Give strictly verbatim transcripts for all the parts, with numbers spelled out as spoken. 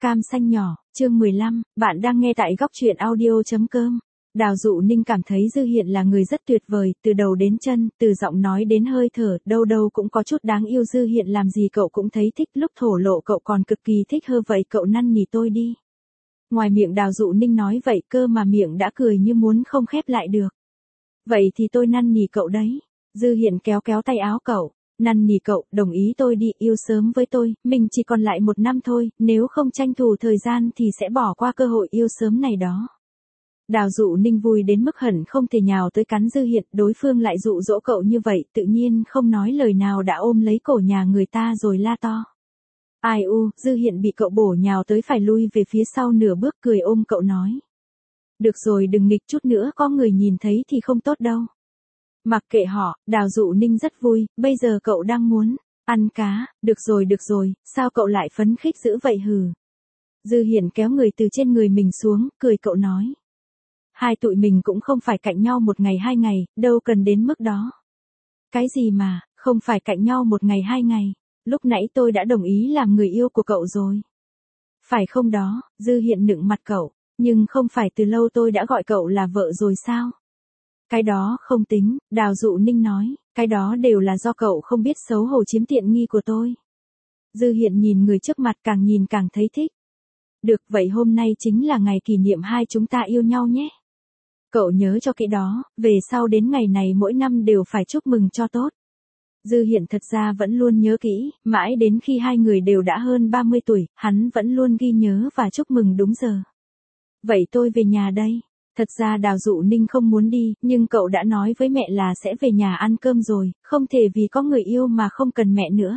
Cam xanh nhỏ, chương mười lăm, bạn đang nghe tại góc truyện audio.com. Đào Dụ Ninh cảm thấy Dư Hiện là người rất tuyệt vời, từ đầu đến chân, từ giọng nói đến hơi thở, đâu đâu cũng có chút đáng yêu. Dư Hiện làm gì cậu cũng thấy thích, lúc thổ lộ cậu còn cực kỳ thích hơ vậy cậu năn nỉ tôi đi. Ngoài miệng Đào Dụ Ninh nói vậy cơ mà miệng đã cười như muốn không khép lại được. Vậy thì tôi năn nỉ cậu đấy. Dư Hiện kéo kéo tay áo cậu. Năn nỉ cậu, đồng ý tôi đi, yêu sớm với tôi, mình chỉ còn lại một năm thôi, nếu không tranh thủ thời gian thì sẽ bỏ qua cơ hội yêu sớm này đó. Đào Dụ Ninh vui đến mức hận không thể nhào tới cắn Dư Hiện, đối phương lại dụ dỗ cậu như vậy, tự nhiên không nói lời nào đã ôm lấy cổ nhà người ta rồi la to. Ai u, Dư Hiện bị cậu bổ nhào tới phải lui về phía sau nửa bước, cười ôm cậu nói. Được rồi, đừng nghịch chút nữa, có người nhìn thấy thì không tốt đâu. Mặc kệ họ, Đào Dụ Ninh rất vui, bây giờ cậu đang muốn ăn cá, được rồi được rồi, sao cậu lại phấn khích dữ vậy hừ. Dư Hiện kéo người từ trên người mình xuống, cười cậu nói. Hai tụi mình cũng không phải cạnh nhau một ngày hai ngày, đâu cần đến mức đó. Cái gì mà, không phải cạnh nhau một ngày hai ngày, lúc nãy tôi đã đồng ý làm người yêu của cậu rồi. Phải không đó, Dư Hiện nựng mặt cậu, nhưng không phải từ lâu tôi đã gọi cậu là vợ rồi sao? Cái đó không tính, Đào Dụ Ninh nói, cái đó đều là do cậu không biết xấu hổ chiếm tiện nghi của tôi. Dư Hiện nhìn người trước mặt càng nhìn càng thấy thích. Được, vậy hôm nay chính là ngày kỷ niệm hai chúng ta yêu nhau nhé. Cậu nhớ cho kỹ đó, về sau đến ngày này mỗi năm đều phải chúc mừng cho tốt. Dư Hiện thật ra vẫn luôn nhớ kỹ, mãi đến khi hai người đều đã hơn ba mươi tuổi, hắn vẫn luôn ghi nhớ và chúc mừng đúng giờ. Vậy tôi về nhà đây. Thật ra Đào Dụ Ninh không muốn đi, nhưng cậu đã nói với mẹ là sẽ về nhà ăn cơm rồi, không thể vì có người yêu mà không cần mẹ nữa.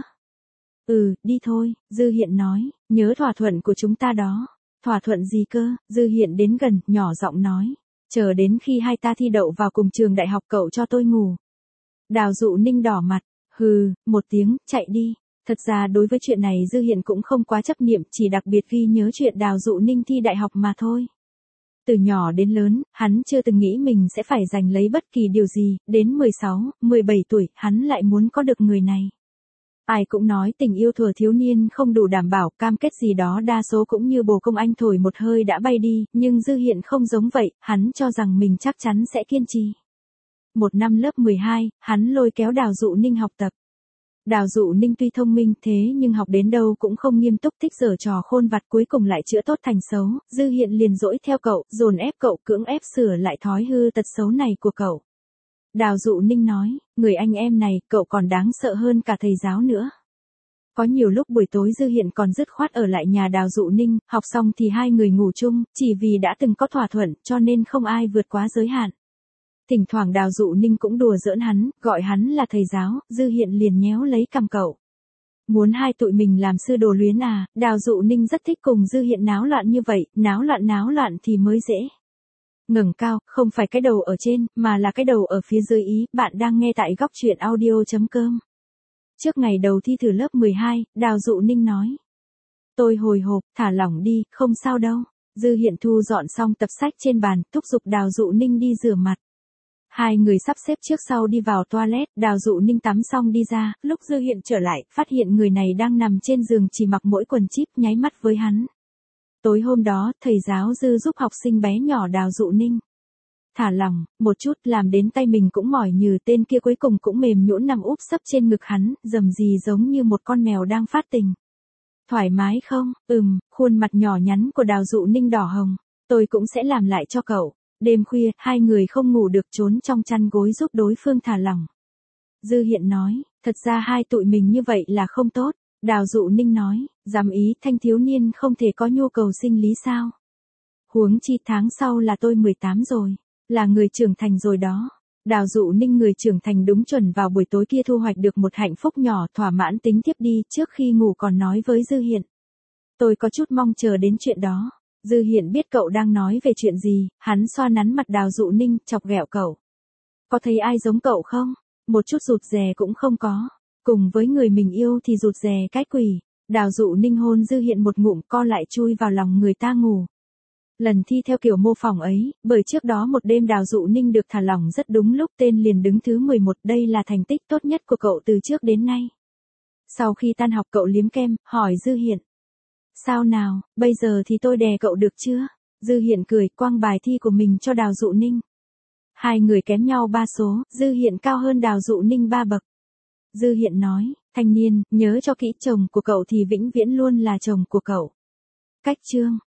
Ừ, đi thôi, Dư Hiện nói, nhớ thỏa thuận của chúng ta đó. Thỏa thuận gì cơ? Dư Hiện đến gần, nhỏ giọng nói, chờ đến khi hai ta thi đậu vào cùng trường đại học cậu cho tôi ngủ. Đào Dụ Ninh đỏ mặt, hừ, một tiếng, chạy đi. Thật ra đối với chuyện này Dư Hiện cũng không quá chấp niệm, chỉ đặc biệt ghi nhớ chuyện Đào Dụ Ninh thi đại học mà thôi. Từ nhỏ đến lớn, hắn chưa từng nghĩ mình sẽ phải giành lấy bất kỳ điều gì, đến mười sáu, mười bảy tuổi, hắn lại muốn có được người này. Ai cũng nói tình yêu thuở thiếu niên không đủ đảm bảo, cam kết gì đó đa số cũng như bồ công anh thổi một hơi đã bay đi, nhưng Dư Hiện không giống vậy, hắn cho rằng mình chắc chắn sẽ kiên trì. Một năm lớp mười hai, hắn lôi kéo Đào Dụ Ninh học tập. Đào Dụ Ninh tuy thông minh thế nhưng học đến đâu cũng không nghiêm túc, thích giở trò khôn vặt, cuối cùng lại chữa tốt thành xấu. Dư Hiện liền dỗi theo cậu, dồn ép cậu, cưỡng ép sửa lại thói hư tật xấu này của cậu. Đào Dụ Ninh nói, người anh em này, cậu còn đáng sợ hơn cả thầy giáo nữa. Có nhiều lúc buổi tối Dư Hiện còn dứt khoát ở lại nhà Đào Dụ Ninh, học xong thì hai người ngủ chung, chỉ vì đã từng có thỏa thuận, cho nên không ai vượt quá giới hạn. Thỉnh thoảng Đào Dụ Ninh cũng đùa giỡn hắn, gọi hắn là thầy giáo, Dư Hiện liền nhéo lấy cằm cậu. Muốn hai tụi mình làm sư đồ luyến à? Đào Dụ Ninh rất thích cùng Dư Hiện náo loạn như vậy, náo loạn náo loạn thì mới dễ. Ngẩng cao, không phải cái đầu ở trên, mà là cái đầu ở phía dưới ý, bạn đang nghe tại góc truyện audio.com. Trước ngày đầu thi thử lớp mười hai, Đào Dụ Ninh nói. Tôi hồi hộp, thả lỏng đi, không sao đâu. Dư Hiện thu dọn xong tập sách trên bàn, thúc giục Đào Dụ Ninh đi rửa mặt. Hai người sắp xếp trước sau đi vào toilet, Đào Dụ Ninh tắm xong đi ra, lúc Dư Hiện trở lại, phát hiện người này đang nằm trên giường chỉ mặc mỗi quần chíp, nháy mắt với hắn. Tối hôm đó, thầy giáo Dư giúp học sinh bé nhỏ Đào Dụ Ninh thả lỏng, một chút, làm đến tay mình cũng mỏi nhừ, tên kia cuối cùng cũng mềm nhũn nằm úp sấp trên ngực hắn, rầm rì giống như một con mèo đang phát tình. Thoải mái không? Ừm, khuôn mặt nhỏ nhắn của Đào Dụ Ninh đỏ hồng. Tôi cũng sẽ làm lại cho cậu. Đêm khuya, hai người không ngủ được trốn trong chăn gối giúp đối phương thả lỏng. Dư Hiện nói, thật ra hai tụi mình như vậy là không tốt. Đào Dụ Ninh nói, dám ý, thanh thiếu niên không thể có nhu cầu sinh lý sao? Huống chi tháng sau là tôi mười tám rồi, là người trưởng thành rồi đó. Đào Dụ Ninh người trưởng thành đúng chuẩn vào buổi tối kia thu hoạch được một hạnh phúc nhỏ, thỏa mãn tính tiếp đi, trước khi ngủ còn nói với Dư Hiện. Tôi có chút mong chờ đến chuyện đó. Dư Hiện biết cậu đang nói về chuyện gì, hắn xoa nắn mặt Đào Dụ Ninh, chọc ghẹo cậu. Có thấy ai giống cậu không? Một chút rụt rè cũng không có. Cùng với người mình yêu thì rụt rè cái quỷ. Đào Dụ Ninh hôn Dư Hiện một ngụm, co lại chui vào lòng người ta ngủ. Lần thi theo kiểu mô phỏng ấy, bởi trước đó một đêm Đào Dụ Ninh được thả lỏng rất đúng lúc, tên liền đứng thứ mười một, đây là thành tích tốt nhất của cậu từ trước đến nay. Sau khi tan học cậu liếm kem, hỏi Dư Hiện. Sao nào, bây giờ thì tôi đè cậu được chưa? Dư Hiện cười, quăng bài thi của mình cho Đào Dụ Ninh. Hai người kém nhau ba số, Dư Hiện cao hơn Đào Dụ Ninh ba bậc. Dư Hiện nói, thanh niên, nhớ cho kỹ, chồng của cậu thì vĩnh viễn luôn là chồng của cậu. Cách chương